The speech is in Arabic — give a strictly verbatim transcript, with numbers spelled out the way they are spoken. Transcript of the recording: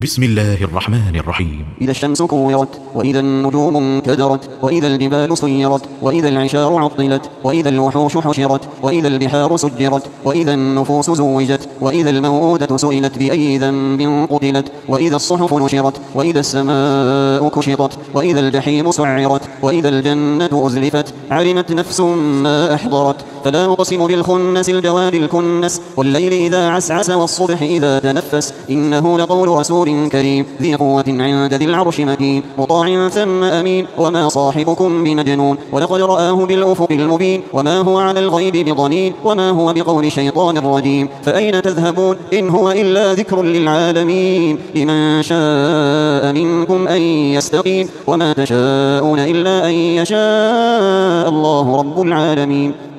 بسم الله الرحمن الرحيم. إذا الشمس كورت، وإذا النجوم انكدرت، وإذا الجبال سيرت، وإذا العشار عطلت، وإذا الوحوش حشرت، وإذا البحار سجرت، وإذا النفوس زوجت، وإذا الموءودة سئلت بأي ذنب قتلت، وإذا الصحف نشرت، وإذا السماء كشطت، وإذا الجحيم سعرت، وإذا الجنة أزلفت، علمت نفس ما أحضرت. فلا أقسم بالخنس الجوار الكنس، والليل إذا عسعس، والصبح إذا تنفس، إنه لقول رسول كريم ذي قوة عند ذي العرش مكين، مطاع ثم أمين، وما صاحبكم بمجنون، ولقد رآه بالأفق المبين، وما هو على الغيب بضنين، وما هو بقول شيطان رجيم. فأين تذهبون إن هو إلا ذكر للعالمين، لمن شاء منكم أن يستقيم، وما تشاءون إلا أن يشاء الله رب العالمين.